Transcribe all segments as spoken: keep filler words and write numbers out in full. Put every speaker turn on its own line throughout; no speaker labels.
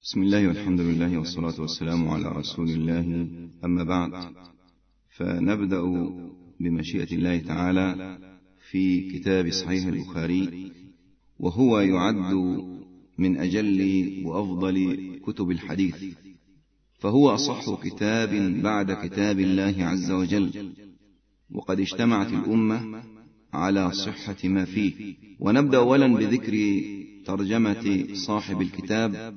بسم الله والحمد لله والصلاة والسلام على رسول الله، أما بعد، فنبدأ بمشيئة الله تعالى في كتاب صحيح البخاري، وهو يعد من أجل وأفضل كتب الحديث، فهو أصح كتاب بعد كتاب الله عز وجل، وقد اجتمعت الأمة على صحة ما فيه. ونبدأ أولا بذكر ترجمة صاحب الكتاب،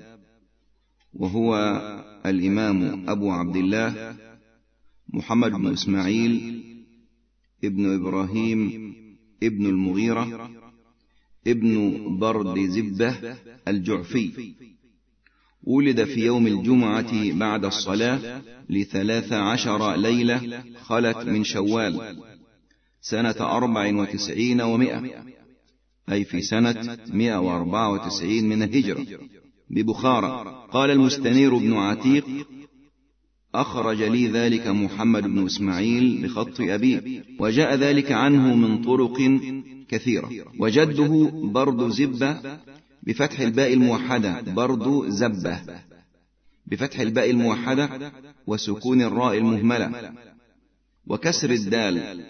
وهو الإمام أبو عبد الله محمد بن إسماعيل ابن إبراهيم ابن المغيرة ابن برد زبة الجعفي، ولد في يوم الجمعة بعد الصلاة لثلاث عشر ليلة خلت من شوال سنة أربع وتسعين ومئة، أي في سنة مئة وأربعة وتسعين من الهجرة ببخارى. قال المستنير بن عتيق: أخرج لي ذلك محمد بن إسماعيل بخط أبيه، وجاء ذلك عنه من طرق كثيرة. وجده برد زبة بفتح الباء الموحدة، برد زبة بفتح الباء الموحدة وسكون الراء المهملة وكسر الدال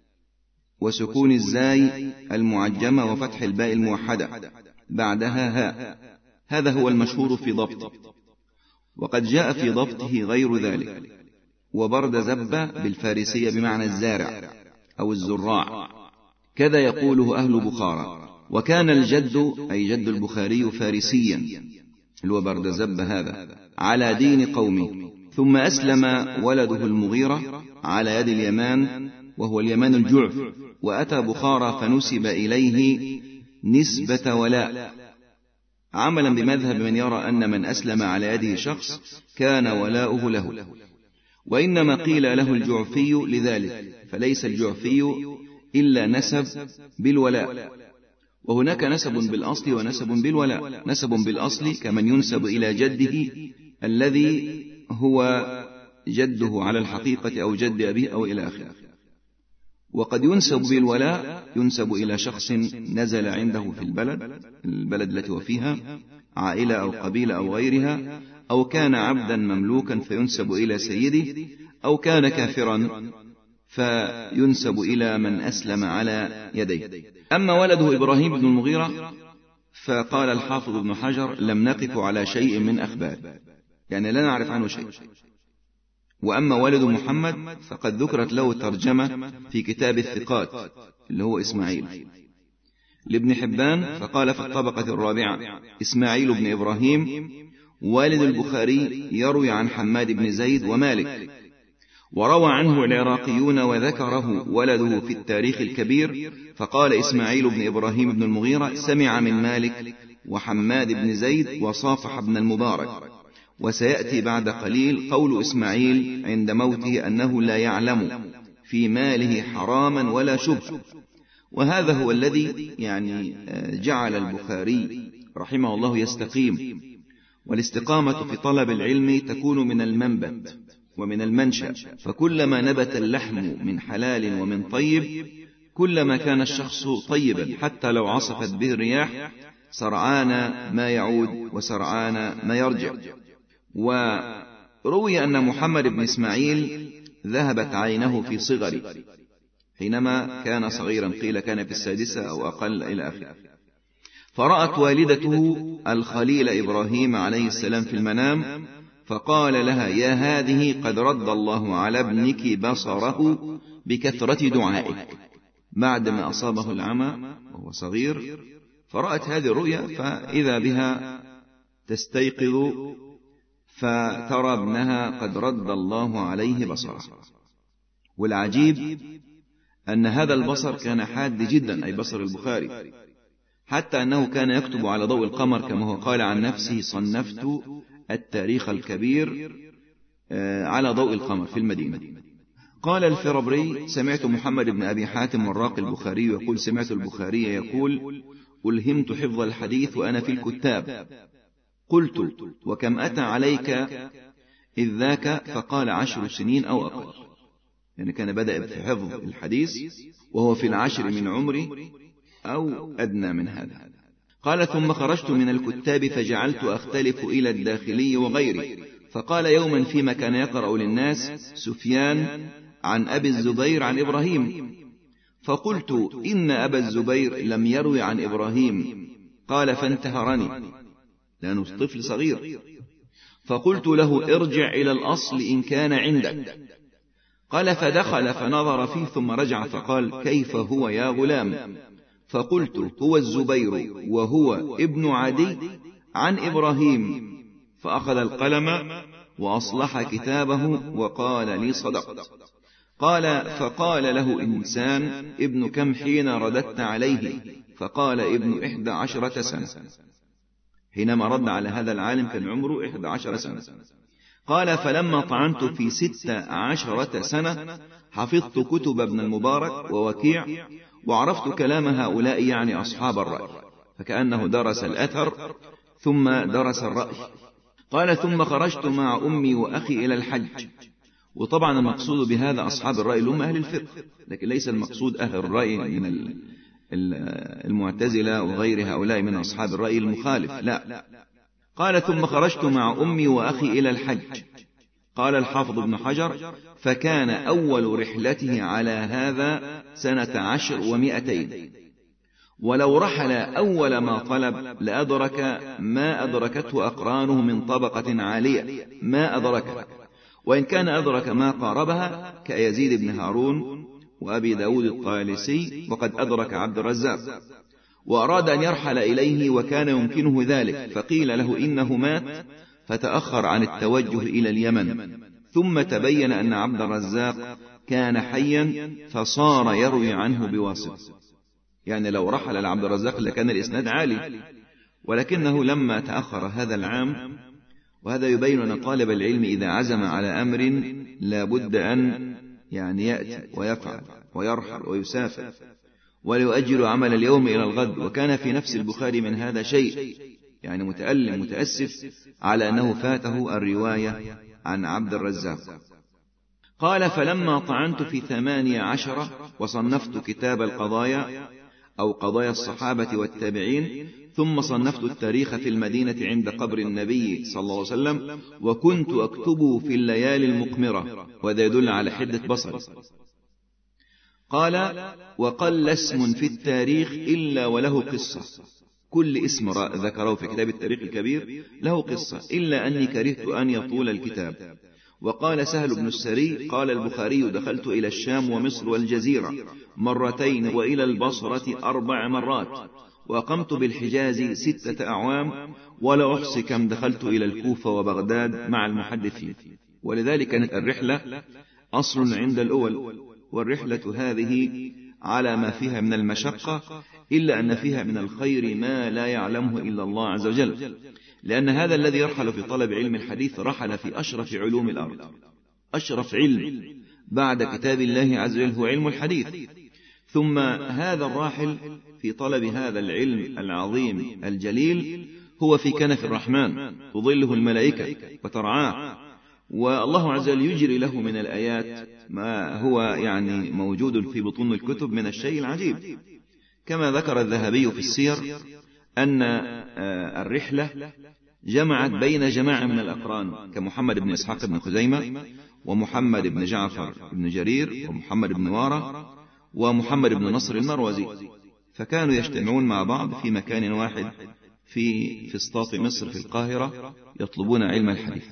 وسكون الزاي المعجمة وفتح الباء الموحدة بعدها هاء. هذا هو المشهور في ضبطه، وقد جاء في ضبطه غير ذلك. وبرد زبة بالفارسية بمعنى الزارع أو الزراع، كذا يقوله أهل بخارى. وكان الجد أي جد البخاري فارسيا، اللي هو برد زبة هذا، على دين قومه، ثم أسلم ولده المغيرة على يد اليمان، وهو اليمان الجعف، وأتى بخارى فنسب إليه نسبة ولاء، عملا بمذهب من يرى أن من أسلم على يده شخص كان ولاؤه له، وإنما قيل له الجعفي لذلك، فليس الجعفي إلا نسب بالولاء. وهناك نسب بالأصل ونسب بالولاء. نسب بالأصل كمن ينسب إلى جده الذي هو جده على الحقيقة أو جد أبيه أو إلى آخره. وقد ينسب بالولاء ينسب إلى شخص نزل عنده في البلد البلد التي هو فيها، عائلة أو قبيلة أو غيرها، أو كان عبدا مملوكا فينسب إلى سيده، أو كان كافرا فينسب إلى من أسلم على يديه. أما ولده إبراهيم بن المغيرة فقال الحافظ ابن حجر: لم نقف على شيء من أخبار، يعني لا نعرف عنه شيء. وأما ولد محمد فقد ذكرت له ترجمة في كتاب الثقات اللي هو إسماعيل لابن حبان، فقال في الطبقة الرابعة: إسماعيل بن إبراهيم والد البخاري يروي عن حماد بن زيد ومالك، وروى عنه العراقيون، وذكره ولده في التاريخ الكبير، فقال إسماعيل بن إبراهيم بن المغيرة سمع من مالك وحماد بن زيد وصافح بن المبارك. وسيأتي بعد قليل قول إسماعيل عند موته أنه لا يعلم في ماله حراما ولا شبه. وهذا هو الذي يعني جعل البخاري رحمه الله يستقيم. والاستقامة في طلب العلم تكون من المنبت ومن المنشأ، فكلما نبت اللحم من حلال ومن طيب كلما كان الشخص طيبا، حتى لو عصفت به الرياح سرعان ما يعود وسرعان ما يرجع. وروي أن محمد بن إسماعيل ذهبت عينه في صغره حينما كان صغيرا، قيل كان في السادسة أو أقل إلى آخره، فرأت والدته الخليل إبراهيم عليه السلام في المنام، فقال لها: يا هذه قد رد الله على ابنك بصره بكثرة دعائك، بعدما أصابه العمى وهو صغير. فرأت هذه الرؤيا، فإذا بها تستيقظ فترى ابنها قد رد الله عليه بصره. والعجيب أن هذا البصر كان حاد جدا، أي بصر البخاري، حتى أنه كان يكتب على ضوء القمر، كما هو قال عن نفسه: صنفت التاريخ الكبير على ضوء القمر في المدينة. قال الفربري: سمعت محمد بن أبي حاتم والراقي البخاري يقول: سمعت البخاري يقول: ألهمت حفظ الحديث وأنا في الكتاب. قلت: وكم أتى عليك إذ ذاك؟ فقال: عشر سنين أو أقل، يعني كان بدأ في حفظ الحديث وهو في العشر من عمره أو أدنى من هذا. قال ثم خرجت من الكتاب فجعلت أختلف إلى الداخلي وغيري، فقال يوما فيما كان يقرأ للناس سفيان عن أبي الزبير عن إبراهيم، فقلت إن أبا الزبير لم يروي عن إبراهيم. قال فانتهرني لأنه طفل صغير، فقلت له ارجع إلى الأصل إن كان عندك. قال فدخل فنظر فيه ثم رجع فقال كيف هو يا غلام؟ فقلت هو الزبير وهو ابن عدي عن إبراهيم، فأخذ القلم وأصلح كتابه وقال لي صدقت. قال فقال له إنسان ابن كم حين رددت عليه؟ فقال ابن إحدى عشرة سنة. حينما رد على هذا العالم كان عمره إحدى عشرة سنة. قال فلما طعنت في ست عشرة سنة حفظت كتب ابن المبارك ووكيع وعرفت كلام هؤلاء يعني أصحاب الرأي، فكأنه درس الأثر ثم درس الرأي. قال ثم خرجت مع أمي وأخي إلى الحج. وطبعا المقصود بهذا أصحاب الرأي هم أهل الفقه، لكن ليس المقصود أهل الرأي من المعتزلة وغير هؤلاء من أصحاب الرأي المخالف، لا. قال ثم خرجت مع أمي وأخي إلى الحج. قال الحافظ ابن حجر فكان أول رحلته على هذا سنة عشر ومائتين، ولو رحل أول ما طلب لأدرك ما أدركته أقرانه من طبقة عالية، ما أدرك، وإن كان أدرك ما قاربها كيزيد بن هارون وأبي داود الطالسي، وقد أدرك عبد الرزاق، وأراد أن يرحل إليه وكان يمكنه ذلك، فقيل له إنه مات فتأخر عن التوجه إلى اليمن، ثم تبين أن عبد الرزاق كان حيا فصار يروي عنه بواسطة. يعني لو رحل لعبد الرزاق لكان الإسناد عالي، ولكنه لما تأخر هذا العام، وهذا يبين أن طالب العلم إذا عزم على أمر لا بد أن يعني يأتي ويفعل ويرحل ويسافر وليؤجل عمل اليوم إلى الغد. وكان في نفس البخاري من هذا شيء، يعني متألم متأسف على أنه فاته الرواية عن عبد الرزاق. قال فلما طعنت في ثمانية عشر وصنفت كتاب القضايا أو قضايا الصحابة والتابعين، ثم صنفت التاريخ في المدينة عند قبر النبي صلى الله عليه وسلم، وكنت أكتبه في الليالي المقمرة، وهذا يدل على حدة بصر. قال وقل اسم في التاريخ إلا وله قصة، كل اسم ذكره في كتاب التاريخ الكبير له قصة، إلا أني كرهت أن يطول الكتاب. وقال سهل بن السري قال البخاري دخلت إلى الشام ومصر والجزيرة مرتين وإلى البصرة أربع مرات، وأقمت بالحجاز ستة أعوام، ولا أحصي كم دخلت إلى الكوفة وبغداد مع المحدثين. ولذلك كانت الرحلة أصل عند الأول، والرحلة هذه على ما فيها من المشقة إلا أن فيها من الخير ما لا يعلمه إلا الله عز وجل، لأن هذا الذي يرحل في طلب علم الحديث رحل في أشرف علوم الأرض. أشرف علم بعد كتاب الله عز وجل هو علم الحديث، ثم هذا الراحل في طلب هذا العلم العظيم الجليل هو في كنف الرحمن تظله الملائكة وترعاه، والله عز وجل يجري له من الآيات ما هو يعني موجود في بطون الكتب من الشيء العجيب. كما ذكر الذهبي في السير أن الرحلة جمعت بين جماعة من الأقران كمحمد بن إسحاق بن خزيمة ومحمد بن جعفر بن جرير ومحمد بن وارة ومحمد بن نصر المروزي، فكانوا يجتمعون مع بعض في مكان واحد في فسطاط مصر في القاهرة يطلبون علم الحديث،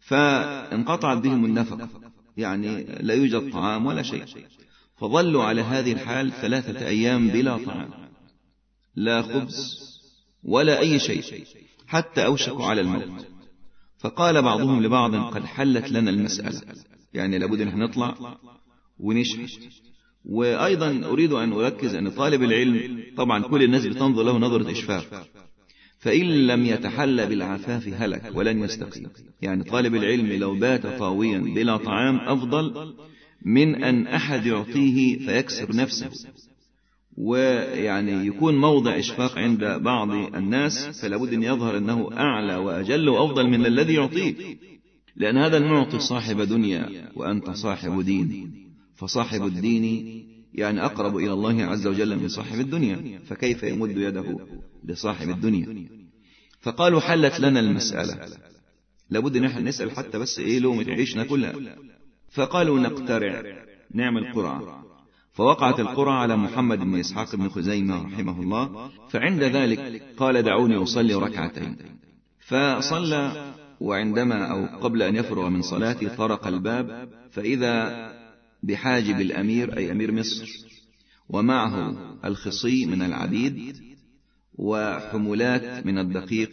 فانقطعت بهم النفقة، يعني لا يوجد طعام ولا شيء، فظلوا على هذه الحال ثلاثة أيام بلا طعام، لا خبز ولا أي شيء، حتى أوشكوا على الموت. فقال بعضهم لبعض قد حلت لنا المسألة، يعني لابد أن نطلع ونشحت. وأيضا أريد أن أركز أن طالب العلم طبعا كل الناس بتنظر له نظرة إشفاق، فإن لم يتحلى بالعفاف هلك ولن يستقيم. يعني طالب العلم لو بات طاويا بلا طعام أفضل من أن أحد يعطيه فيكسر نفسه، ويعني يكون موضع إشفاق عند بعض الناس، فلابد أن يظهر أنه أعلى وأجل وأفضل من الذي يعطيه، لأن هذا المعطي صاحب دنيا وأنت صاحب دين، فصاحب الدين يعني أقرب إلى الله عز وجل من صاحب الدنيا، فكيف يمد يده لصاحب الدنيا؟ فقالوا حلت لنا المسألة، لابد نحن نسأل حتى بس إيه لومة عيشنا كلها. فقالوا نقترع، نعمل قرعة. فوقعت القرعة على محمد بن إسحاق بن خزيمة رحمه الله. فعند ذلك قال دعوني أصلي ركعتين، فصلى. وعندما أو قبل أن يفرغ من صلاته طرق الباب، فإذا بحاجب الأمير أي أمير مصر، ومعه الخصي من العبيد وحمولات من الدقيق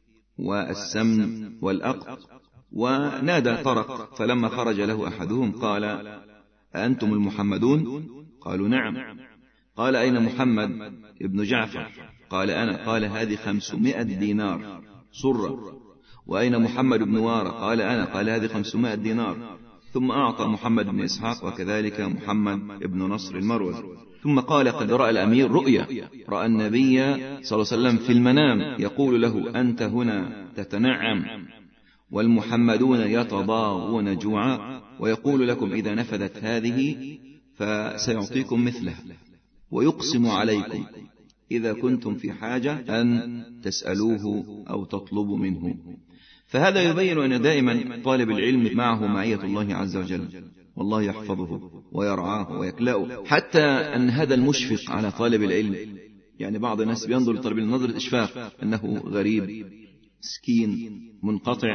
والسمن والأقط، ونادى طرق. فلما خرج له أحدهم قال أنتم المحمدون؟ قالوا نعم. قال أين محمد ابن جعفر؟ قال أنا. قال هذه خمسمائة دينار صرة. وأين محمد بن وارة؟ قال أنا. قال هذه خمسمائة دينار. ثم أعطى محمد بن إسحاق وكذلك محمد بن نصر المروز. ثم قال قد رأى الأمير رؤيا، رأى النبي صلى الله عليه وسلم في المنام يقول له أنت هنا تتنعم والمحمدون يتضاغون جوعا، ويقول لكم إذا نفذت هذه فسيعطيكم مثلها، ويقسم عليكم إذا كنتم في حاجة أن تسألوه أو تطلبوا منه. فهذا يبين أن دائما طالب العلم معه معية الله عز وجل، والله يحفظه ويرعاه ويكلأه. حتى أن هذا المشفق على طالب العلم، يعني بعض الناس بينظر لطالب العلم نظرة إشفاق أنه غريب مسكين منقطع،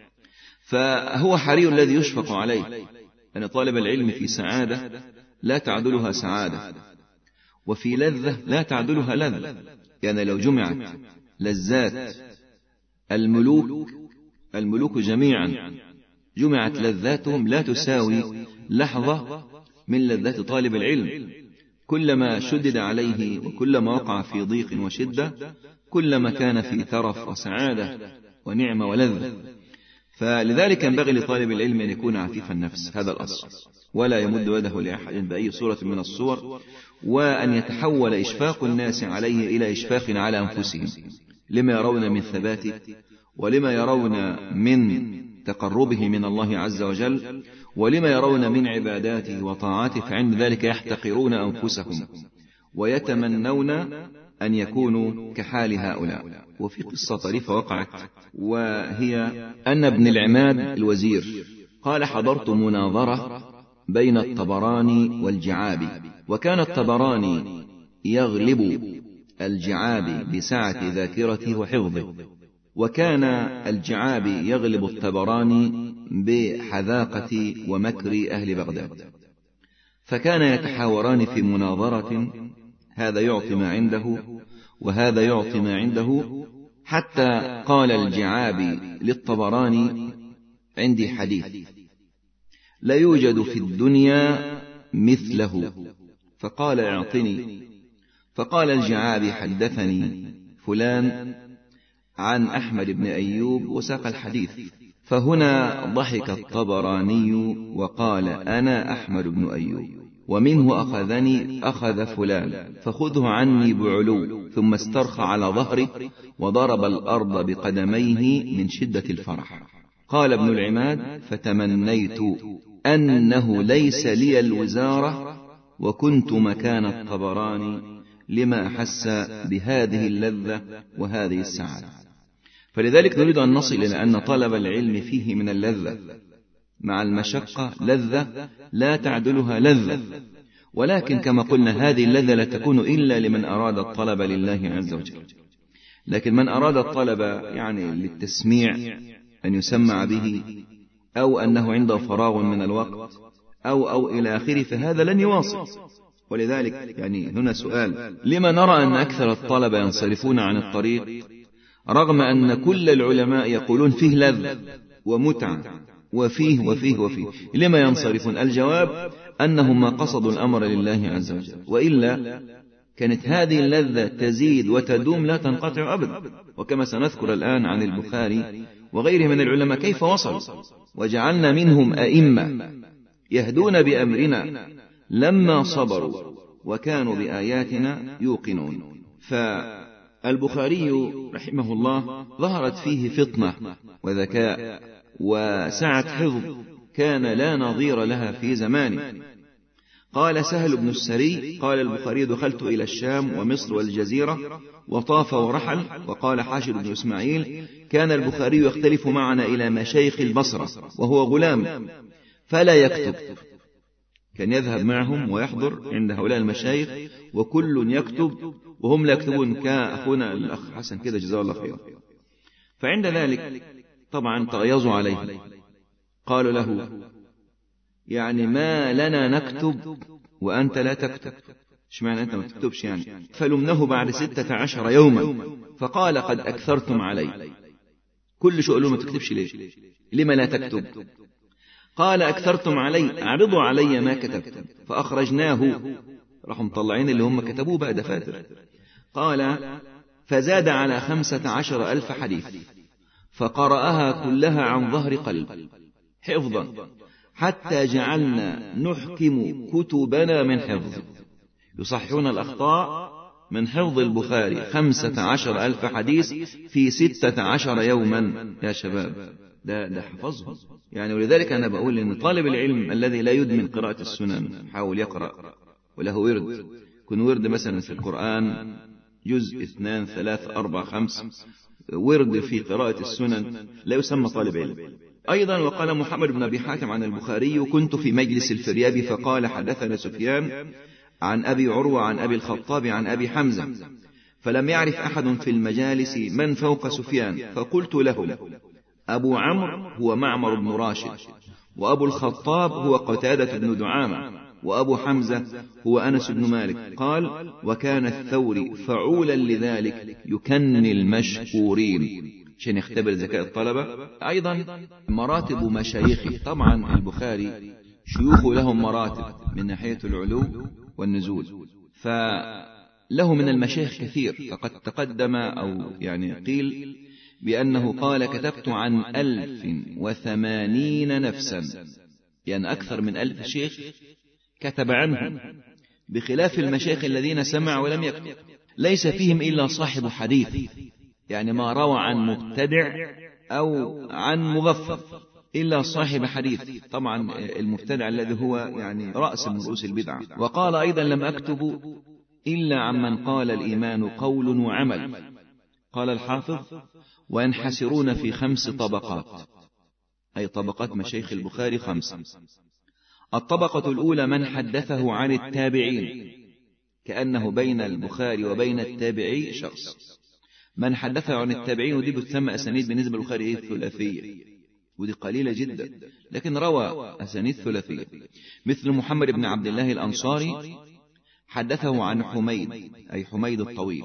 فهو حري الذي يشفق عليه، أن طالب العلم في سعادة لا تعدلها سعادة، وفي لذة لا تعدلها لذة. يعني لو جمعت لذات الملوك الملوك جميعا جمعت لذاتهم لا تساوي لحظة من لذات طالب العلم. كلما شدد عليه وكلما وقع في ضيق وشدة كلما كان في ترف وسعادة ونعمة ولذة. فلذلك ينبغي لطالب العلم أن يكون عفيف النفس، هذا الأصل، ولا يمد يده لأحد بأي صورة من الصور، وأن يتحول إشفاق الناس عليه إلى إشفاق على أنفسهم لما يرون من ثباته ولما يرون من تقربه من الله عز وجل ولما يرون من عباداته وطاعاته، فعند ذلك يحتقرون أنفسهم ويتمنون أن يكونوا كحال هؤلاء. وفي قصة طريفة وقعت، وهي أن ابن العماد الوزير قال حضرت مناظرة بين الطبراني والجعابي، وكان الطبراني يغلب الجعابي بسعة ذاكرته وحفظه، وكان الجعابي يغلب الطبراني بحذاقة ومكر أهل بغداد. فكان يتحاوران في مناظرة، هذا يعطي ما عنده وهذا يعطي ما عنده، حتى قال الجعابي للطبراني عندي حديث لا يوجد في الدنيا مثله، فقال اعطني. فقال الجعابي حدثني فلان عن أحمد بن أيوب وساق الحديث. فهنا ضحك الطبراني وقال أنا أحمد بن أيوب، ومنه أخذني أخذ فلان، فخذه عني بعلو. ثم استرخى على ظهره وضرب الأرض بقدميه من شدة الفرح. قال ابن العماد فتمنيت أنه ليس لي الوزارة وكنت مكان الطبراني لما أحس بهذه اللذة وهذه السعادة. فلذلك نريد أن نصل إلى أن طلب العلم فيه من اللذة مع المشقة لذة لا تعدلها لذة، ولكن كما قلنا هذه اللذة لا تكون إلا لمن أراد الطلب لله عز وجل. لكن من أراد الطلب يعني للتسميع أن يسمع به، أو أنه عنده فراغ من الوقت أو أو إلى آخره، فهذا لن يواصل. ولذلك يعني هنا سؤال، لما نرى أن أكثر الطلبة ينصرفون عن الطريق رغم أن كل العلماء يقولون فيه لذة ومتعة وفيه وفيه وفيه؟ لما ينصرفون؟ الجواب أنهم ما قصدوا الأمر لله عز وجل، وإلا كانت هذه اللذة تزيد وتدوم لا تنقطع أبدا. وكما سنذكر الآن عن البخاري وغيره من العلماء كيف وصلوا، وجعلنا منهم أئمة يهدون بأمرنا لما صبروا وكانوا بآياتنا يوقنون. فالبخاري رحمه الله ظهرت فيه فطنة وذكاء وسعة حفظ كان لا نظير لها في زمانه. قال سهل بن السري قال البخاري دخلت إلى الشام ومصر والجزيرة وطاف ورحل. وقال حاشر بن إسماعيل كان البخاري يختلف معنا إلى مشايخ البصرة وهو غلام فلا يكتب، كان يذهب معهم ويحضر عند هؤلاء المشايخ وكل يكتب وهم لا يكتبون، كأخونا الأخ حسن كده جزاه الله خيرا. فعند ذلك طبعا تغيظوا عليه، قالوا له يعني ما لنا نكتب وأنت لا تكتب، ايش معنى أنت ما تكتبش يعني؟ فلمنه بعد ستة عشر يوما فقال قد أكثرتم علي، كل شيء له ما تكتبش ليه؟ لما لا تكتب؟ قال أكثرتم علي، أعرضوا علي ما كتبتم. فأخرجناه، راحوا مطلعين اللي هم كتبوه بقى دفاتر. قال فزاد على خمسة عشر ألف حديث فقرأها كلها عن ظهر قلب حفظا حتى جعلنا نحكم كتبنا من حفظ، يصححون الأخطاء من حفظ البخاري خمسة عشر ألف حديث في ستة عشر يوما. يا شباب ده, ده حفظهم يعني. ولذلك أنا بقول إن طالب العلم الذي لا يدمن قراءة السنن حاول يقرأ وله ورد، يكون ورد مثلا في القرآن جزء اثنان ثلاث أربع خمس، ورد في قراءة السنن لا يسمى طالب علم. أيضا وقال محمد بن أبي حاتم عن البخاري كنت في مجلس الفريابي فقال حدثنا سفيان عن أبي عروة عن أبي الخطاب عن أبي حمزة، فلم يعرف أحد في المجالس من فوق سفيان، فقلت لهم أبو عمرو هو معمر بن راشد، وأبو الخطاب هو قتادة بن دعامة، وأبو حمزة هو أنس بن مالك. قال وكان الثوري فعولا لذلك يكني المشكورين، عشان يختبر ذكاء الطلبة. أيضا مراتب مشايخه، طبعا البخاري شيوخه لهم مراتب من ناحية العلو والنزول، فله من المشايخ كثير. فقد تقدم أو يعني قيل بأنه قال كتبت عن ألف وثمانين نفسا، يعني أكثر من ألف شيخ كتب عنهم، بخلاف المشايخ الذين سمعوا ولم يكتب، ليس فيهم إلا صاحب حديث، يعني ما روى عن مبتدع أو عن مغفل إلا صاحب حديث، طبعا المبتدع الذي هو يعني رأس من رؤوس البدعة. وقال أيضا لم أكتب إلا عمن قال الإيمان قول وعمل. قال الحافظ وينحسرون في خمس طبقات، أي طبقات مشايخ البخاري خمسة. الطبقة الأولى من حدثه عن التابعين، كأنه بين البخاري وبين التابعي شخص. من حدثه عن التابعين، ودي بتسمى أسانيد بالنسبة للبخاري الثلاثية، ودي قليلة جدا، لكن روى أسانيد ثلاثية، مثل محمد بن عبد الله الأنصاري حدثه عن حميد أي حميد الطويل،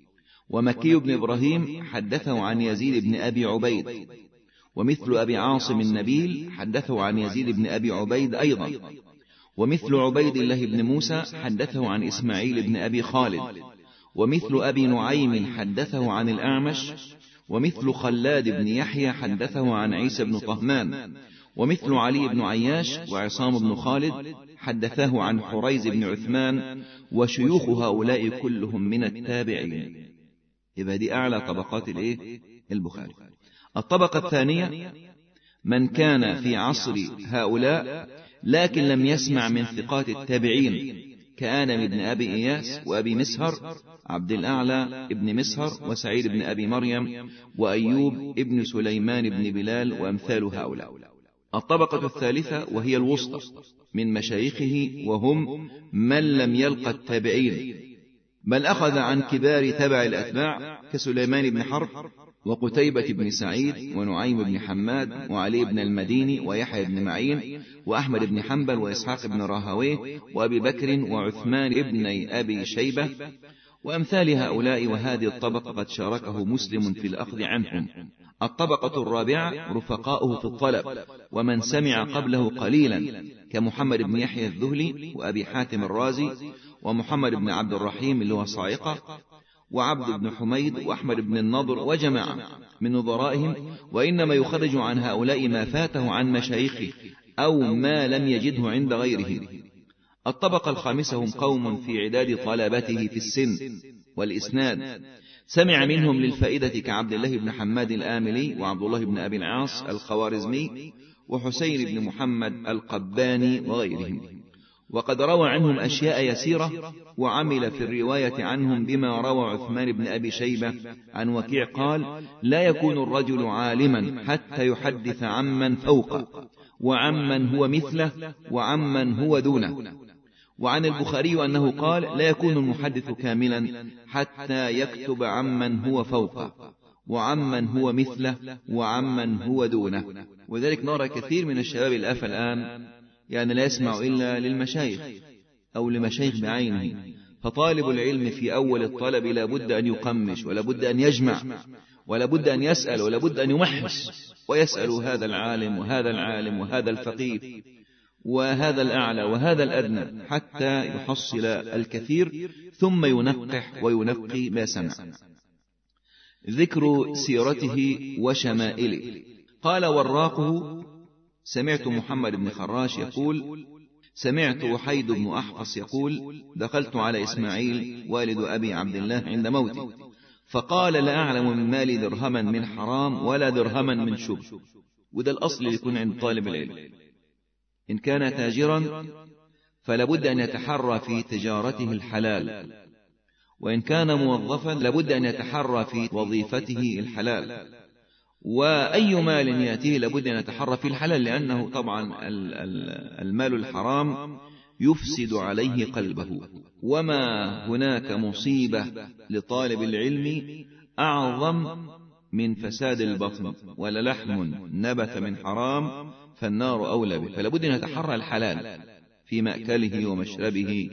ومكي بن إبراهيم حدثه عن يزيد بن أبي عبيد، ومثل أبي عاصم النبيل حدثه عن يزيد بن أبي عبيد أيضا، ومثل عبيد الله بن موسى حدثه عن إسماعيل بن أبي خالد، ومثل أبي نعيم حدثه عن الأعمش، ومثل خلاد بن يحيى حدثه عن عيسى بن طهمان، ومثل علي بن عياش وعصام بن خالد حدثه عن حريز بن عثمان، وشيوخ هؤلاء كلهم من التابعين. يبقى دي أعلى طبقات الإيه؟ البخاري. الطبقة الثانية من كان في عصر هؤلاء لكن لم يسمع من ثقات التابعين، كآدم بن أبي إياس وأبي مسهر عبد الأعلى ابن مسهر وسعيد بن أبي مريم وأيوب ابن سليمان بن بلال وأمثال هؤلاء. الطبقة الثالثة وهي الوسطى من مشايخه، وهم من لم يلقى التابعين بل أخذ عن كبار تبع الأتباع كسليمان بن حرب وقتيبة بن سعيد ونعيم بن حماد وعلي بن المديني ويحيى بن معين وأحمد بن حنبل وإسحاق بن راهويه وأبي بكر وعثمان بن أبي شيبة وأمثال هؤلاء. وهذه الطبقة قد شاركه مسلم في الأخذ عنهم. الطبقة الرابعة رفقاؤه في الطلب ومن سمع قبله قليلا، كمحمد بن يحيى الذهلي وأبي حاتم الرازي ومحمد بن عبد الرحيم اللي هو صاعقة وعبد بن حميد وأحمد بن النضر وجماعة من نظرائهم، وإنما يخرج عن هؤلاء ما فاته عن مشايخه أو ما لم يجده عند غيره. الطبقة الخامسة هم قوم في عداد طلبته في السن والإسناد سمع منهم للفائدة كعبد الله بن حماد الآملي وعبد الله بن أبي العاص الخوارزمي وحسين بن محمد القباني وغيرهم. وقد روى عنهم أشياء يسيرة، وعمل في الرواية عنهم بما روى عثمان بن أبي شيبة عن وكيع قال: لا يكون الرجل عالما حتى يحدث عمن فوقه وعمن هو مثله وعمن هو دونه. وعن البخاري أنه قال: لا يكون المحدث كاملا حتى يكتب عمن هو فوقه وعمن هو مثله وعمن هو دونه. وذلك نرى كثير من الشباب الآفة الآن يعني لا يسمع إلا للمشايخ أو لمشايخ بعينه، فطالب العلم في أول الطلب لا بد أن يقمش ولا بد أن يجمع ولا بد أن يسأل ولا بد أن يمحص، ويسأل هذا العالم وهذا العالم وهذا الفقيه وهذا الأعلى وهذا الأدنى حتى يحصل الكثير، ثم ينقح وينقي ما سمع. ذكر سيرته وشمائله. قال وراقه: سمعت محمد بن خراش يقول: سمعت وحيد بن أحفص يقول: دخلت على إسماعيل والد أبي عبد الله عند موته، فقال: لا أعلم من مالي درهما من حرام ولا درهما من شبه. وده الأصل يكون عند طالب العلم، إن كان تاجرا فلابد أن يتحرى في تجارته الحلال، وإن كان موظفا لابد أن يتحرى في وظيفته الحلال، وأي مال يأتيه لابد أن يتحرى في الحلال، لأنه طبعا المال الحرام يفسد عليه قلبه. وما هناك مصيبة لطالب العلم أعظم من فساد البطن، وللحم نبت من حرام فالنار أولى به. فلابد أن يتحرى الحلال في مأكله ومشربه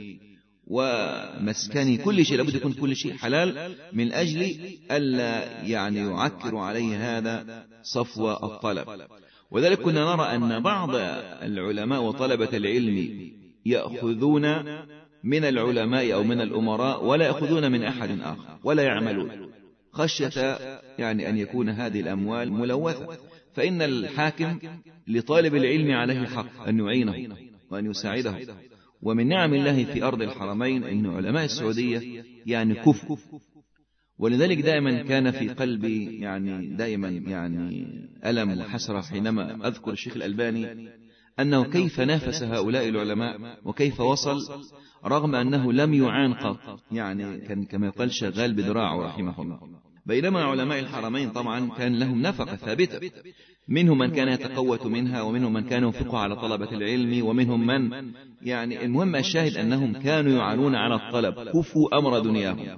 ومسكنه، كل شيء لابد يكون كل شيء حلال، من أجل ألا يعني يعكر عليه هذا صفو الطلب. وذلك كنا نرى أن بعض العلماء وطلبة العلم يأخذون من العلماء أو من الأمراء ولا يأخذون من أحد آخر ولا يعملون، خشية يعني أن يكون هذه الأموال ملوثة. فإن الحاكم لطالب العلم عليه حق أن يعينه وأن يساعده. ومن نعم الله في أرض الحرمين أن علماء السعودية يعني كفوا، ولذلك دائما كان في قلبي يعني دائما يعني ألم وحسرة حينما أذكر الشيخ الألباني أنه كيف نافس هؤلاء العلماء وكيف وصل رغم أنه لم يعان قط، يعني كان كما يقال شغال بدراعه رحمه الله. بينما علماء الحرمين طبعا كان لهم نفقة ثابتة، منهم من كان يتقوت منها ومنهم من كان ينفقها على طلبة العلم ومنهم من يعني المهم الشاهد أنهم كانوا يعانون على الطلب، كفوا أمر دنياهم.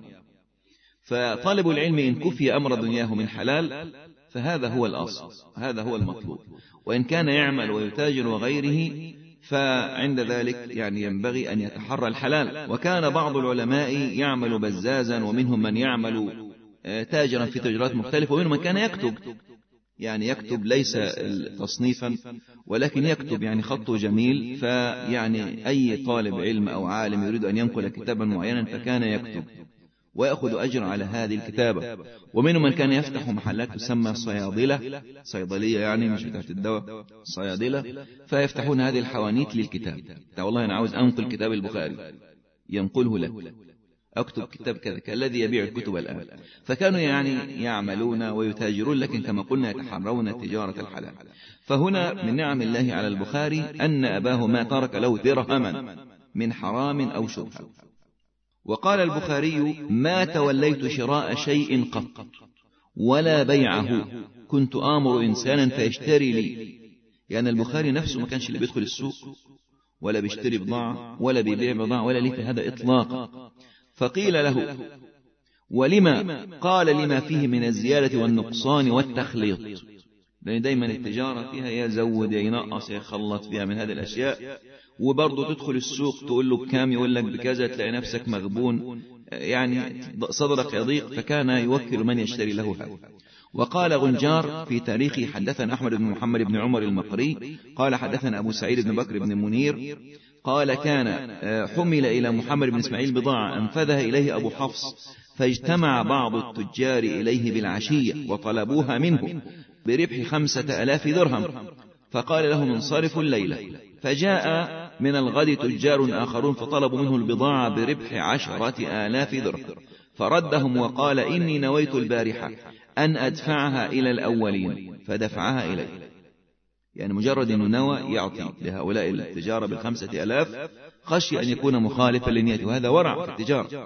فطالب العلم إن كفي أمر دنياه من حلال فهذا هو الأصل، هذا هو المطلوب. وإن كان يعمل ويتاجر وغيره فعند ذلك يعني ينبغي أن يتحرى الحلال. وكان بعض العلماء يعمل بزازا، ومنهم من يعمل تاجرا في تجارات مختلفة، ومنهم من كان يكتب، يعني يكتب ليس تصنيفا ولكن يكتب يعني خطه جميل، فيعني أي طالب علم أو عالم يريد أن ينقل كتابا معينا فكان يكتب ويأخذ أجر على هذه الكتابة. ومنهم من كان يفتح محلات تسمى صيادلة، صيدلية يعني مش بتاعت الدواء، صيادلة، فيفتحون هذه الحوانيت للكتاب. والله أنا عاوز أنقل كتاب البخاري، ينقله لك، أكتب كتاب كذا كالذي يبيع الكتب الآن. فكانوا يعني يعملون ويتاجرون، لكن كما قلنا يتحرون تجارة الحلال. فهنا من نعم الله على البخاري أن أباه ما ترك له درهما من حرام أو شبهة. وقال البخاري: ما توليت شراء شيء قط ولا بيعه، كنت آمر إنسانا فيشتري لي. يعني البخاري نفسه ما كانش اللي بيدخل السوق ولا بيشتري بضاعة ولا بيبيع بضاعة ولا ليه هذا إطلاقا. فقيل له: ولما؟ قال: لما فيه من الزيادة والنقصان والتخليط، لأن دايما التجارة فيها يزود ينقص يخلط فيها من هذه الأشياء. وبرضه تدخل السوق تقول له بكام يقول لك بكذا، تلاقي نفسك مغبون، يعني صدرك يضيق، فكان يوكل من يشتري له هذا. وقال غنجار في تاريخه: حدثنا أحمد بن محمد بن عمر المقري قال حدثنا أبو سعيد بن بكر بن منير قال: كان حمل إلى محمد بن إسماعيل بضاعة أنفذها إليه أبو حفص، فاجتمع بعض التجار إليه بالعشية وطلبوها منه بربح خمسة ألاف درهم، فقال لهم: انصرفوا الليلة. فجاء من الغد تجار آخرون فطلبوا منه البضاعة بربح عشرة آلاف درهم، فردهم وقال: إني نويت البارحة أن أدفعها إلى الأولين، فدفعها إليه. يعني مجرد أنه نوى يعطي لهؤلاء التجارة بالخمسة ألاف خشي أن يكون مخالفا لنيته، وهذا ورع في التجارة.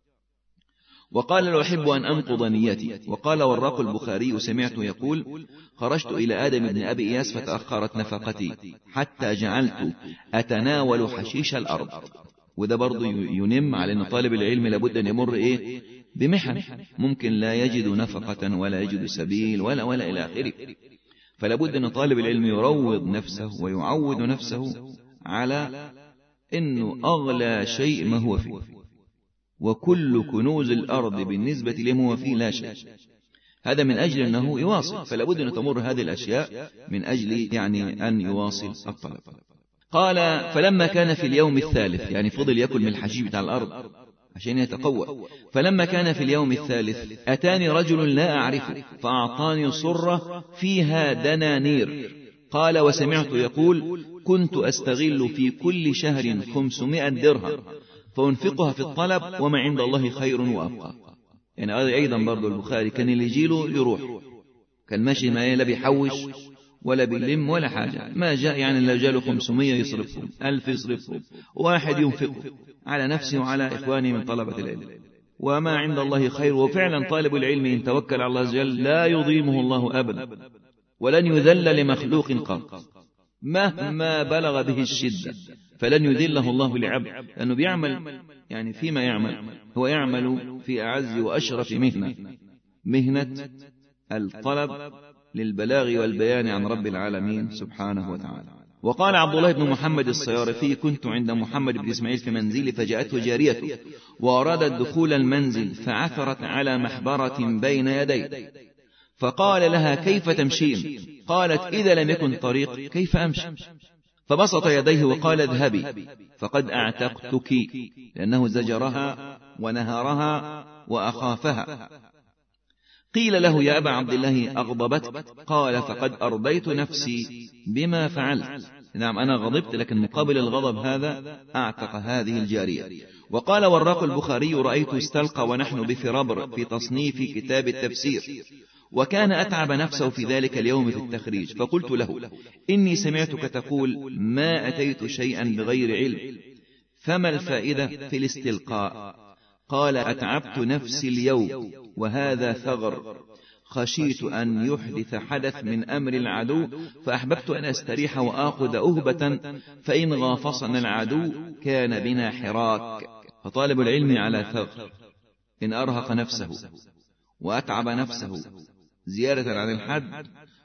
وقال لو أحب أن أنقض نيتي. وقال وراق البخاري سمعت يقول خرجت إلى آدم بن أبي إياس فتأخرت نفقتي حتى جعلت أتناول حشيش الأرض. وده برضو ينم على أن طالب العلم لابد أن يمر إيه بمحن، ممكن لا يجد نفقة ولا يجد سبيل ولا ولا إلى آخره، فلابد أن طالب العلم يروض نفسه ويعود نفسه على أنه أغلى شيء ما هو فيه، وكل كنوز الأرض بالنسبة لهم هو فيه لا شيء. هذا من أجل أنه يواصل، فلابد أن تمر هذه الأشياء من أجل يعني أن يواصل الطلب. قال فلما كان في اليوم الثالث، يعني فضل يأكل من الحشيش بتاع الأرض عشان يتقوى. فلما كان في اليوم الثالث أتاني رجل لا أعرفه فأعطاني صرة فيها دنانير. قال وسمعت يقول كنت أستغل في كل شهر خمسمائة درهم فأنفقها في الطلب وما عند الله خير وأبقى. يعني أيضا برضو البخاري كان اللي يجيله يروح، كان ماشي ما لا بيحوش ولا بيلم ولا حاجة، ما جاء يعني لو جاله خمسمائة يصرفهم، ألف يصرفهم، واحد ينفقه على نفسه وعلى إخوانه من طلبة العلم، وما عند الله خير. وفعلا طالب العلم إن توكل على الله عز وجل لا يضيمه الله أبدا، ولن يذل لمخلوق قط مهما بلغ به الشدة، فلن يذله الله لعبد، لأنه بيعمل يعني فيما يعمل هو يعمل في أعز وأشرف مهنة، مهنة الطلب للبلاغ والبيان عن رب العالمين سبحانه وتعالى. وقال عبد الله بن محمد الصيارفي كنت عند محمد بن إسماعيل في منزلي فجاءته جاريته وأرادت دخول المنزل فعثرت على محبرة بين يدي، فقال لها كيف تمشين؟ قالت إذا لم يكن طريق كيف أمشي؟ فبسط يديه وقال اذهبي فقد أعتقتك، لأنه زجرها ونهرها وأخافها. قيل له يا أبا عبد الله أغضبتك؟ قال فقد أرضيت نفسي بما فعلت. نعم أنا غضبت، لكن مقابل الغضب هذا أعتق هذه الجارية. وقال وراق البخاري رأيت استلقى ونحن بفربر في تصنيف كتاب التفسير، وكان أتعب نفسه في ذلك اليوم في التخريج، فقلت له إني سمعتك تقول ما أتيت شيئا بغير علم، فما الفائدة في الاستلقاء؟ قال أتعبت نفسي اليوم وهذا ثغر، خشيت أن يحدث حدث من أمر العدو فأحببت أن أستريح وآخذ أهبة، فإن غافصنا العدو كان بنا حراك. فطالب العلم على ثغر، إن أرهق نفسه وأتعب نفسه زيادة عن الحد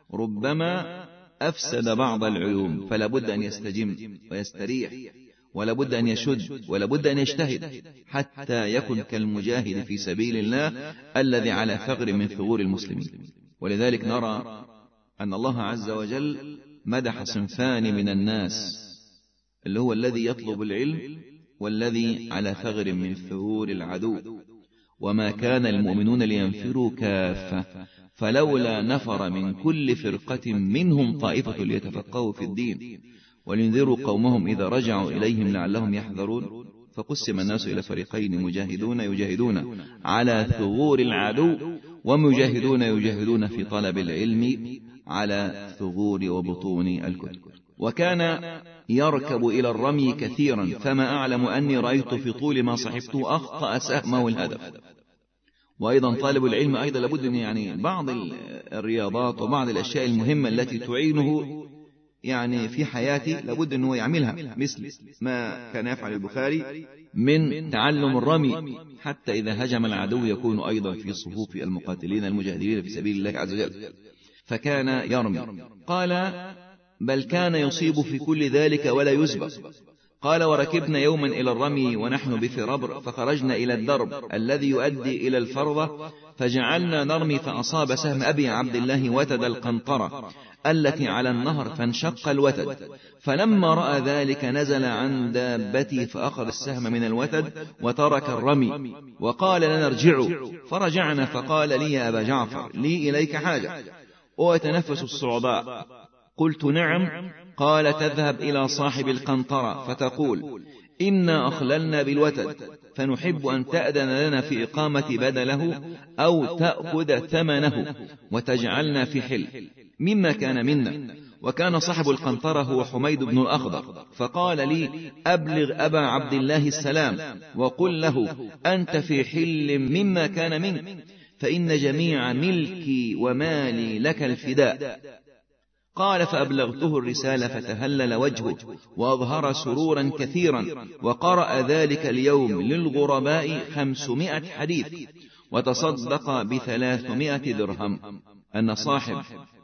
ربما أفسد بعض العلوم، فلابد أن يستجم ويستريح، ولابد أن يشد، ولابد أن يجتهد حتى يكون كالمجاهد في سبيل الله الذي على ثغر من ثغور المسلمين. ولذلك نرى أن الله عز وجل مدح صنفان من الناس، اللي هو الذي يطلب العلم والذي على ثغر من ثغور العدو. وما كان المؤمنون لينفروا كافة فلولا نفر من كل فرقة منهم طائفة ليتفقهوا في الدين ولينذروا قومهم إذا رجعوا إليهم لعلهم يحذرون. فقسم الناس إلى فريقين، مجاهدون يجاهدون على ثغور العدو، ومجاهدون يجاهدون في طلب العلم على ثغور وبطون الكتب. وكان يركب إلى الرمي كثيرا، فما أعلم أني رأيت في طول ما صحبته أخطأ سهمه الهدف. وأيضا طالب العلم أيضا لابد أن يعني بعض الرياضات وبعض الأشياء المهمة التي تعينه يعني في حياته لابد أنه يعملها، مثل ما كان يفعل البخاري من تعلم الرمي، حتى إذا هجم العدو يكون أيضا في صفوف المقاتلين المجاهدين في سبيل الله عز وجل، فكان يرمي. قال بل كان يصيب في كل ذلك ولا يسبق. قال وركبنا يوما إلى الرمي ونحن بفربر، فخرجنا إلى الدرب الذي يؤدي إلى الفرضة، فجعلنا نرمي فأصاب سهم أبي عبد الله وتد القنطرة التي على النهر فانشق الوتد، فلما رأى ذلك نزل عن دابتي فأخذ السهم من الوتد وترك الرمي، وقال لنا ارجعوا، فرجعنا. فقال لي يا أبا جعفر لي إليك حاجة ويتنفس الصعباء. قلت نعم. قال تذهب إلى صاحب القنطرة فتقول إنا أخللنا بالوتد فنحب أن تأذن لنا في إقامة بدله أو تأخذ ثمنه وتجعلنا في حل مما كان منا، وكان صاحب القنطرة هو حميد بن الأخضر، فقال لي: أبلغ أبا عبد الله السلام وقل له أنت في حل مما كان منك، فإن جميع ملكي ومالي لك الفداء. قال: فأبلغته الرسالة فتهلل وجهه وأظهر سرورا كثيرا، وقرأ ذلك اليوم للغرباء خمسمائة حديث، وتصدق بثلاثمائة درهم، أن صاحب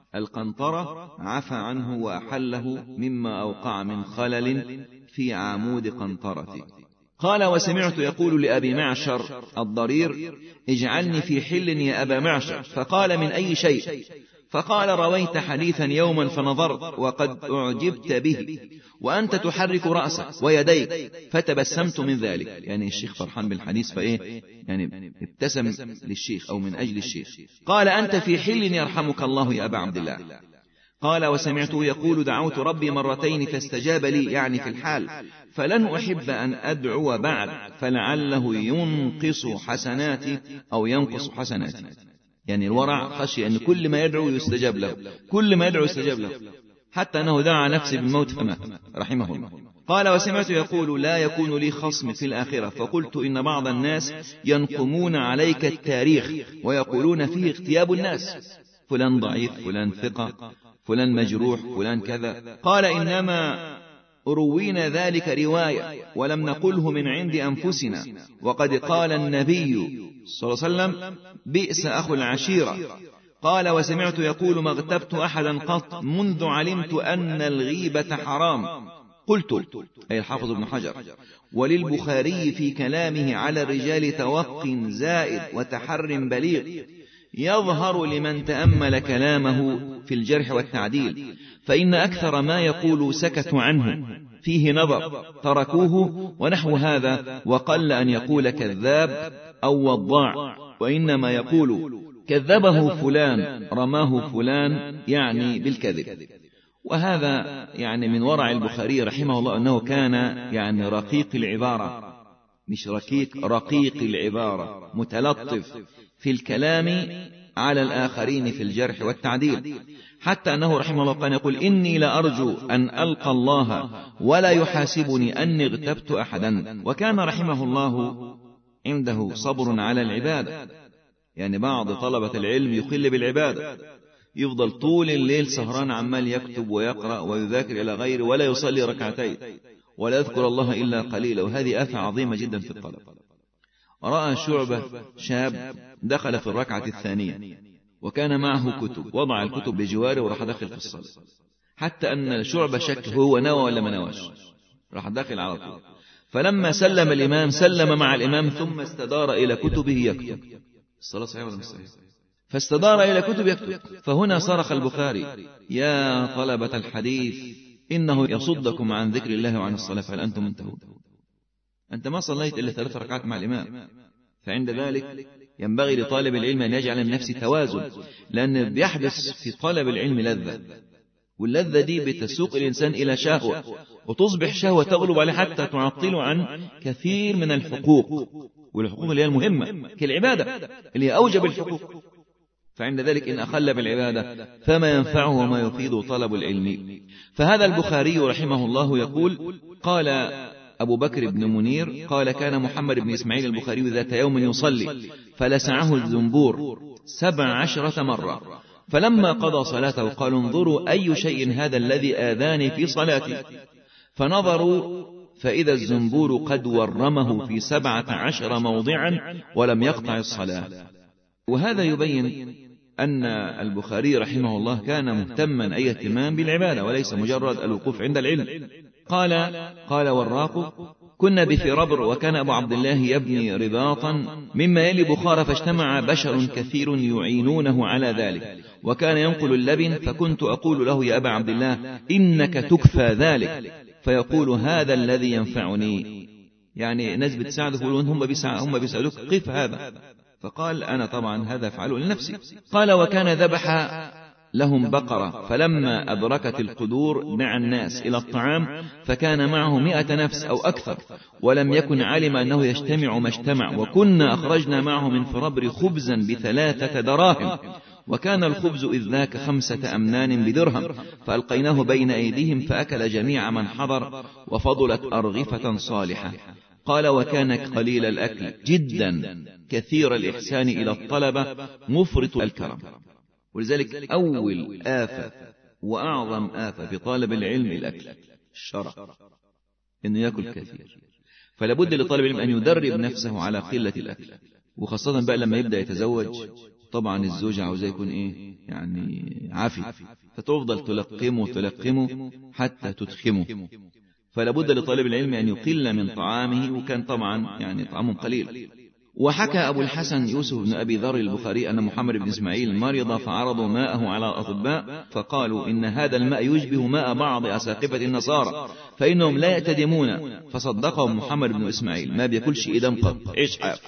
القنطرة عفى عنه وأحله مما أوقع من خلل في عمود قنطرته. قال: وسمعت يقول لأبي معشر الضرير: اجعلني في حل يا أبا معشر. فقال: من أي شيء؟ فقال: رويت حديثا يوما فنظرت وقد أعجبت به، وأنت تحرك رأسك ويديك، فتبسمت من ذلك. يعني الشيخ فرحان بالحديث فإيه يعني ابتسم للشيخ أو من أجل الشيخ. قال: أنت في حل يرحمك الله يا أبا عبد الله. قال: وسمعته يقول: دعوت ربي مرتين فاستجاب لي، يعني في الحال، فلن أحب أن أدعو بعد فلعله ينقص حسناتي أو ينقص حسناتي. يعني الورع خشي أن كل ما يدعو يستجاب له، كل ما يدعو يستجاب له، حتى أنه دعا نفسه بالموت فمات رحمه الله. قال: وسمعت يقول: لا يكون لي خصم في الآخرة، فقلت: إن بعض الناس ينقمون عليك التاريخ ويقولون فيه اغتياب الناس، فلان ضعيف، فلان ثقة، فلان مجروح، فلان كذا. قال: إنما روينا ذلك رواية ولم نقله من عند أنفسنا، وقد قال النبي صلى الله عليه وسلم: بئس أخو العشيرة. قال: وسمعت يقول: ما اغتبت أحدا قط منذ علمت أن الغيبة حرام. قلت، أي الحافظ ابن حجر: وللبخاري في كلامه على الرجال توق زائد وتحر بليغ، يظهر لمن تأمل كلامه في الجرح والتعديل، فإن أكثر ما يقول سكتوا عنه، فيه نظر، تركوه ونحو هذا، وقل أن يقول كذاب أو وضاع، وإنما يقول كذبه فلان رماه فلان، يعني بالكذب. وهذا يعني من ورع البخاري رحمه الله أنه كان يعني رقيق العبارة، مش ركيك، رقيق العبارة، متلطف في الكلام على الآخرين في الجرح والتعديل، حتى أنه رحمه الله كان يقول: إني لأرجو أن ألقى الله ولا يحاسبني أني اغتبت أحدا. وكان رحمه الله عنده صبر على العبادة، يعني بعض طلبة العلم يخل بالعبادة، يفضل طول الليل سهران عمال يكتب ويقرأ ويذاكر إلى غيره، ولا يصلي ركعتين ولا يذكر الله إلا قليلا، وهذه آفة عظيمة جدا في الطلب. رأى شعبة شاب دخل في الركعة الثانية وكان معه كتب، وضع الكتب بجواره وراح داخل في الصلاة، حتى أن شعبة شك هو نوى ولا ما نواش، راح داخل على طول. فلما سلم الإمام سلم مع الإمام، ثم استدار إلى كتبه يكتب. الصلاة صحيحة ولا مش صحيحة؟ فاستدار إلى كتب يكتب. فهنا صرخ البخاري: يا طلبة الحديث إنه يصدكم عن ذكر الله وعن الصلاة، فهل أنتم منتهون؟ أنت ما صليت إلا ثلاث ركعات مع الإمام، فعند ذلك ينبغي لطالب العلم أن يجعل من نفسه توازن، لأن بيحدث في طلب العلم لذة، واللذة دي بتسوق الإنسان إلى شهوة، وتصبح شهوة تغلب عليه حتى تعطله عن كثير من الحقوق، والحقوق اللي هي المهمة كالعبادة اللي هي أوجب الحقوق. فعند ذلك إن أخل بالعبادة فما ينفعه وما يفيد طلب العلم. فهذا البخاري رحمه الله يقول: قال أبو بكر بن منير قال: كان محمد بن إسماعيل البخاري ذات يوم يصلي فلسعه الزنبور سبع عشرة مرة، فلما قضى صلاته قال: انظروا أي شيء هذا الذي آذاني في صلاتي، فنظروا فإذا الزنبور قد ورمه في سبعة عشر موضعا ولم يقطع الصلاة. وهذا يبين أن البخاري رحمه الله كان مهتما أي اهتمام بالعبادة وليس مجرد الوقوف عند العلم. قال قال وراق: كنا بفربر، وكان أبو عبد الله يبني رباطا مما يلي بخارى، فاجتمع بشر كثير يعينونه على ذلك، وكان ينقل اللبن، فكنت أقول له: يا أبا عبد الله إنك تكفى ذلك، فيقول: هذا الذي ينفعني. يعني ناس بتساعده يقولون هم بيسألوك قف هذا، فقال: أنا طبعا هذا أفعله لنفسي. قال: وكان ذبح لهم بقرة، فلما أدركت القدور دعا الناس إلى الطعام، فكان معه مئة نفس أو أكثر، ولم يكن علم أنه يجتمع ما اجتمع، وكنا أخرجنا معه من فربر خبزا بثلاثة دراهم، وكان الخبز إذ ذاك خمسة أمنان بدرهم، فألقيناه بين أيديهم فأكل جميع من حضر، وفضلت أرغفة صالحة. قال: وكان قليل الأكل جدا كثير الإحسان إلى الطلبة مفرط الكرم. ولذلك أول آفة وأعظم آفة في طالب العلم الأكل، الشرع إنه يأكل كثير. فلابد لطالب العلم أن يدرب نفسه على قلة الأكل، وخاصة بقى لما يبدأ يتزوج. طبعا الزوجة عاوزاه يكون إيه يعني عافي، فتفضل تلقمه تلقمه حتى تدخمه. فلابد لطالب العلم أن يقل من طعامه، وكان طبعا يعني طعامه قليل. وحكى أبو الحسن يوسف بن أبي ذر البخاري أن محمد بن إسماعيل مرض، فعرضوا ماءه على الأطباء فقالوا: إن هذا الماء يشبه ماء بعض أساقفة النصارى فإنهم لا يأتدمون. فصدقهم محمد بن إسماعيل، ما بيأكلش إدام قط، إيش حاف.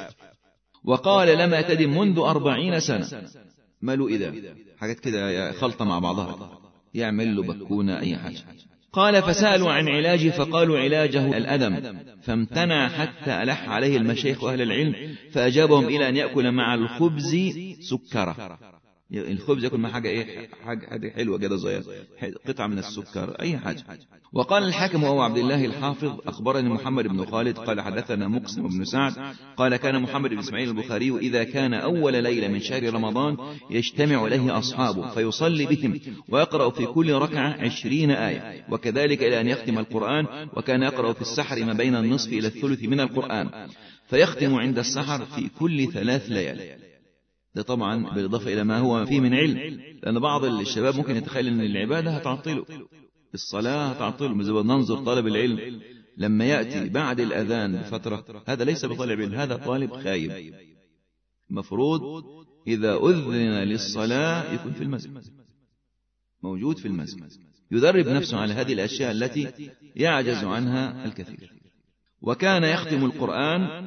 وقال: لم أتدم منذ أربعين سنة. ماله إدام، حاجات كده خلطة مع بعضها، يعمل له بكونة أي حاجة. قال: فسألوا عن علاجه فقالوا علاجه الأدم، فامتنع حتى ألح عليه المشايخ وأهل العلم، فأجابهم إلى أن يأكل مع الخبز سكرة. الخبز يأكل مع حاجة إيه، حاجة حلوة كده صغيرة، قطعة من السكر، أي حاجة. وقال الحاكم وهو عبد الله الحافظ: أخبرني محمد بن خالد قال حدثنا مقسم بن سعد قال: كان محمد بن إسماعيل البخاري إذا كان أول ليلة من شهر رمضان يجتمع إليه أصحابه فيصلي بهم ويقرأ في كل ركعة عشرين آية، وكذلك إلى أن يختم القرآن. وكان يقرأ في السحر ما بين النصف إلى الثلث من القرآن، فيختم عند السحر في كل ثلاث ليال. ده طبعا بالإضافة إلى ما هو فيه من علم، لأن بعض الشباب ممكن يتخيل أن العبادة هتعطله، الصلاة هتعطله. ننظر طالب العلم لما يأتي بعد الأذان بفترة، هذا ليس بطالب علم، هذا طالب خايب. مفروض إذا أذن للصلاة يكون في المسجد، موجود في المسجد، يدرب نفسه على هذه الأشياء التي يعجز عنها الكثير. وكان يختم القرآن،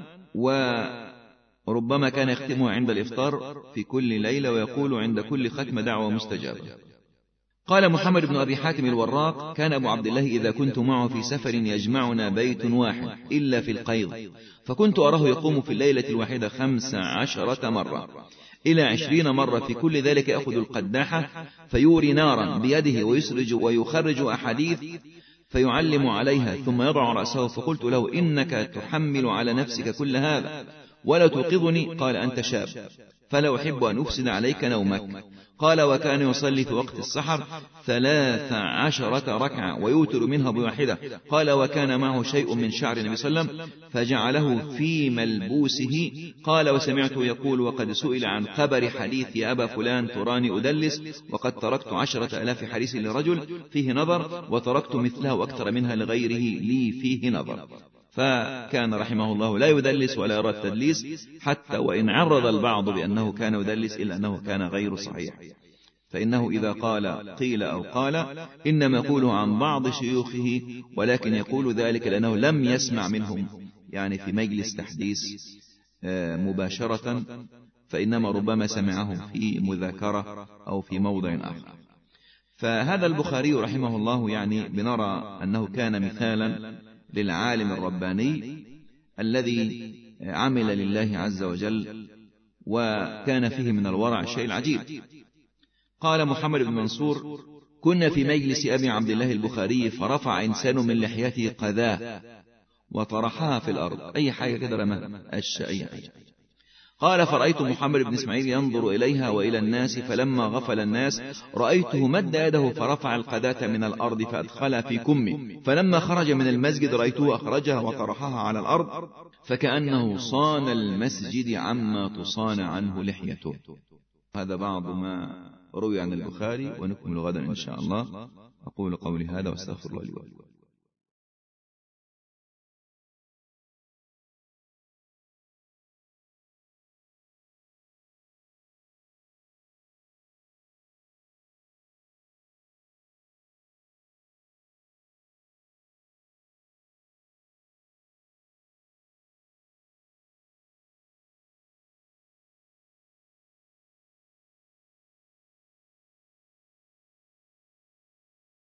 وربما كان يختمه عند الإفطار في كل ليلة، ويقول عند كل ختمة دعوة مستجابة. قال محمد بن أبي حاتم الوراق: كان أبو عبد الله إذا كنت معه في سفر يجمعنا بيت واحد إلا في القيض، فكنت أراه يقوم في الليلة الواحدة خمس عشرة مرة إلى عشرين مرة، في كل ذلك يأخذ القداحة فيوري نارا بيده ويسرج ويخرج أحاديث فيعلم عليها ثم يضع رأسه. فقلت له: إنك تحمل على نفسك كل هذا ولا توقظني؟ قال: أنت شاب فلا أحب أن أفسد عليك نومك. قال: وكان يصلي في وقت السحر ثلاث عشرة ركعة ويوتر منها بواحدة. قال: وكان معه شيء من شعر النبي صلى الله عليه وسلم فجعله في ملبوسه. قال: وسمعته يقول: وقد سئل عن خبر حديث يا أبا فلان تراني أدلس، وقد تركت عشرة ألاف حديث لرجل فيه نظر، وتركت مثلها وأكثر منها لغيره لي فيه نظر. فكان رحمه الله لا يدلس ولا يرى التدليس، حتى وإن عرض البعض بأنه كان يدلس إلا أنه كان غير صحيح، فإنه إذا قال قيل أو قال إنما يقوله عن بعض شيوخه، ولكن يقول ذلك لأنه لم يسمع منهم يعني في مجلس تحديث مباشرة، فإنما ربما سمعه في مذاكرة أو في موضع آخر. فهذا البخاري رحمه الله يعني بنرى أنه كان مثالا للعالم الرباني الذي عمل لله عز وجل، وكان فيه من الورع شيء العجيب. قال محمد بن منصور: كنا في مجلس أبي عبد الله البخاري فرفع إنسان من لحيته قذاه وطرحها في الأرض، أي حاجة كده رماها، أش أي حاجة. قال: فرأيت محمد بن إسماعيل ينظر إليها وإلى الناس، فلما غفل الناس رأيته مد يده فرفع القذاة من الأرض فأدخلها في كمه، فلما خرج من المسجد رأيته أخرجها وطرحها على الأرض، فكأنه صان المسجد عما تصان عنه لحيته. هذا بعض ما روي عن البخاري، ونكمل غدا إن شاء الله. أقول قولي هذا واستغفر الله لي ولكم.